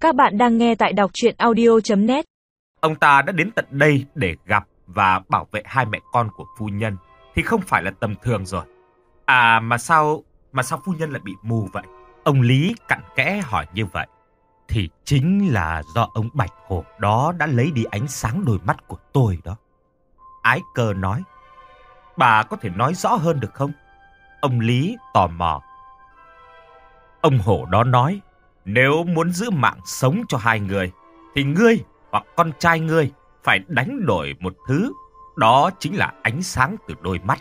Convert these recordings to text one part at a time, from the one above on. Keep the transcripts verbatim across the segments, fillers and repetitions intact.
Các bạn đang nghe tại đọc truyện audio chấm net. Ông ta đã đến tận đây để gặp và bảo vệ hai mẹ con của phu nhân thì không phải là tầm thường rồi. À mà sao mà sao phu nhân lại bị mù vậy? Ông Lý cặn kẽ hỏi như vậy. Thì chính là do ông Bạch Hổ đó đã lấy đi ánh sáng đôi mắt của tôi đó. Ái Cơ nói. Bà có thể nói rõ hơn được không? Ông Lý tò mò. Ông Hổ đó nói, nếu muốn giữ mạng sống cho hai người, thì ngươi hoặc con trai ngươi phải đánh đổi một thứ, đó chính là ánh sáng từ đôi mắt.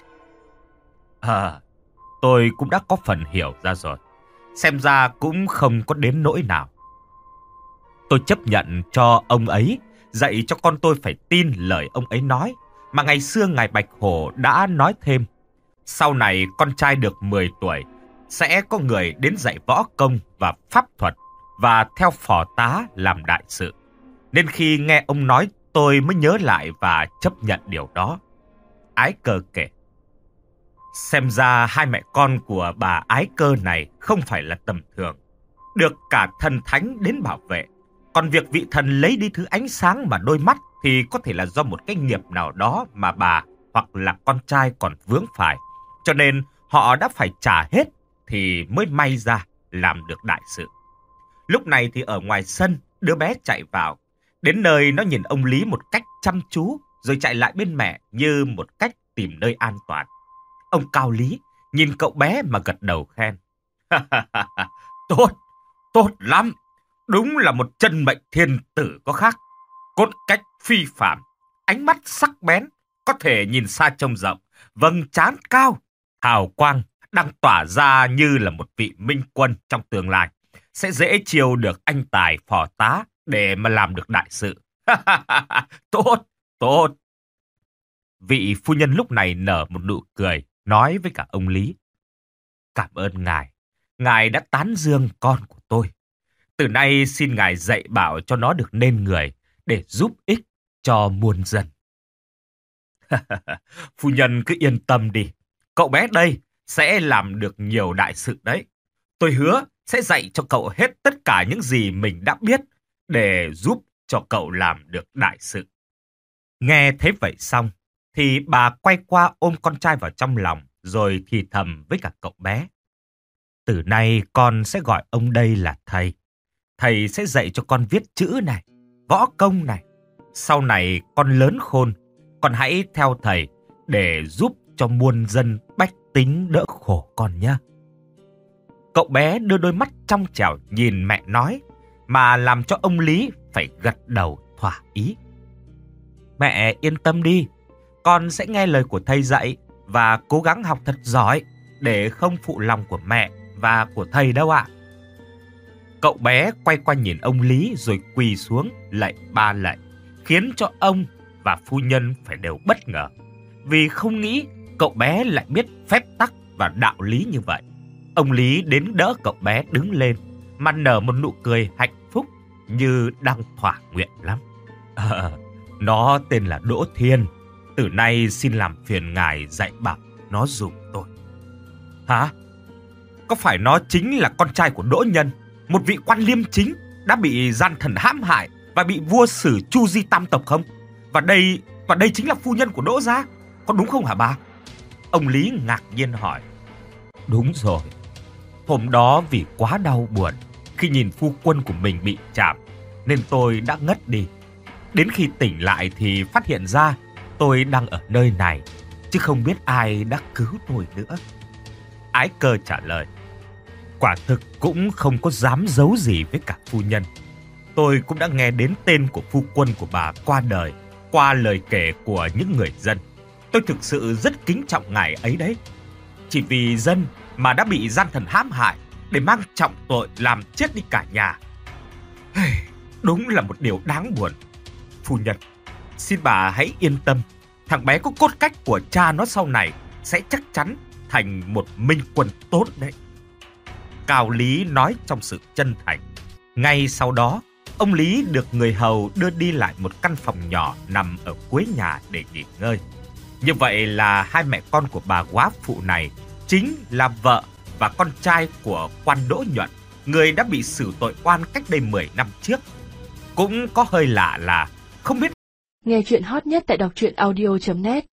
À, tôi cũng đã có phần hiểu ra rồi. Xem ra cũng không có đến nỗi nào. Tôi chấp nhận cho ông ấy dạy cho con tôi phải tin lời ông ấy nói, mà ngày xưa ngài Bạch Hổ đã nói thêm. Sau này con trai được mười tuổi, sẽ có người đến dạy võ công và pháp thuật và theo phò tá làm đại sự. Nên khi nghe ông nói, tôi mới nhớ lại và chấp nhận điều đó. Ái Cơ kể. Xem ra hai mẹ con của bà Ái Cơ này không phải là tầm thường, được cả thần thánh đến bảo vệ. Còn việc vị thần lấy đi thứ ánh sáng mà đôi mắt thì có thể là do một cái nghiệp nào đó mà bà hoặc là con trai còn vướng phải. Cho nên họ đã phải trả hết thì mới may ra làm được đại sự. Lúc này thì ở ngoài sân, đứa bé chạy vào. Đến nơi nó nhìn ông Lý một cách chăm chú, rồi chạy lại bên mẹ như một cách tìm nơi an toàn. Ông Cao Lý nhìn cậu bé mà gật đầu khen. Tốt, tốt lắm. Đúng là một chân mệnh thiên tử có khác. Cốt cách phi phàm, ánh mắt sắc bén, có thể nhìn xa trông rộng, vầng trán cao, hào quang đang tỏa ra như là một vị minh quân trong tương lai. Sẽ dễ chiêu được anh tài phò tá để mà làm được đại sự. Tốt, tốt. Vị phu nhân lúc này nở một nụ cười, nói với cả ông Lý. Cảm ơn ngài, ngài đã tán dương con của tôi. Từ nay xin ngài dạy bảo cho nó được nên người để giúp ích cho muôn dân. Phu nhân cứ yên tâm đi, cậu bé đây sẽ làm được nhiều đại sự đấy. Tôi hứa sẽ dạy cho cậu hết tất cả những gì mình đã biết để giúp cho cậu làm được đại sự. Nghe thế vậy xong, thì bà quay qua ôm con trai vào trong lòng, rồi thì thầm với cả cậu bé. Từ nay con sẽ gọi ông đây là thầy. Thầy sẽ dạy cho con viết chữ này, võ công này. Sau này con lớn khôn, con hãy theo thầy để giúp cho muôn dân bách tính đỡ khổ con nhé. Cậu bé đưa đôi mắt trong trẻo nhìn mẹ nói, mà làm cho ông Lý phải gật đầu thỏa ý. Mẹ yên tâm đi, con sẽ nghe lời của thầy dạy và cố gắng học thật giỏi để không phụ lòng của mẹ và của thầy đâu ạ. Cậu bé quay qua nhìn ông Lý rồi quỳ xuống lạy ba lạy, khiến cho ông và phu nhân phải đều bất ngờ, vì không nghĩ cậu bé lại biết phép tắc và đạo lý như vậy. Ông Lý đến đỡ cậu bé đứng lên, mà nở một nụ cười hạnh phúc như đang thỏa nguyện lắm. À, nó tên là Đỗ Thiên. Từ nay xin làm phiền ngài dạy bảo nó giùm tôi. Hả? Có phải nó chính là con trai của Đỗ Nhân, một vị quan liêm chính đã bị gian thần hãm hại và bị vua xử chu di tam tộc không? Và đây, và đây chính là phu nhân của Đỗ gia, có đúng không hả bà? Ông Lý ngạc nhiên hỏi. Đúng rồi. Hôm đó vì quá đau buồn khi nhìn phu quân của mình bị chạm, nên tôi đã ngất đi. Đến khi tỉnh lại thì phát hiện ra tôi đang ở nơi này, chứ không biết ai đã cứu tôi nữa. Ái Cơ trả lời. Quả thực cũng không có dám giấu gì với cả phu nhân. Tôi cũng đã nghe đến tên của phu quân của bà qua đời qua lời kể của những người dân. Tôi thực sự rất kính trọng ngài ấy đấy. Chỉ vì dân mà đã bị gian thần hãm hại để mang trọng tội làm chết đi cả nhà. Đúng là một điều đáng buồn. Phu nhân, xin bà hãy yên tâm. Thằng bé có cốt cách của cha nó sau này sẽ chắc chắn thành một minh quân tốt đấy. Cao Lý nói trong sự chân thành. Ngay sau đó, ông Lý được người hầu đưa đi lại một căn phòng nhỏ nằm ở cuối nhà để nghỉ ngơi. Như vậy là hai mẹ con của bà góa phụ này chính là vợ và con trai của quan Đỗ Nhuận người đã bị xử tội oan cách đây mười năm trước. Cũng có hơi lạ là không biết. Nghe chuyện hot nhất tại đọc truyện audio chấm net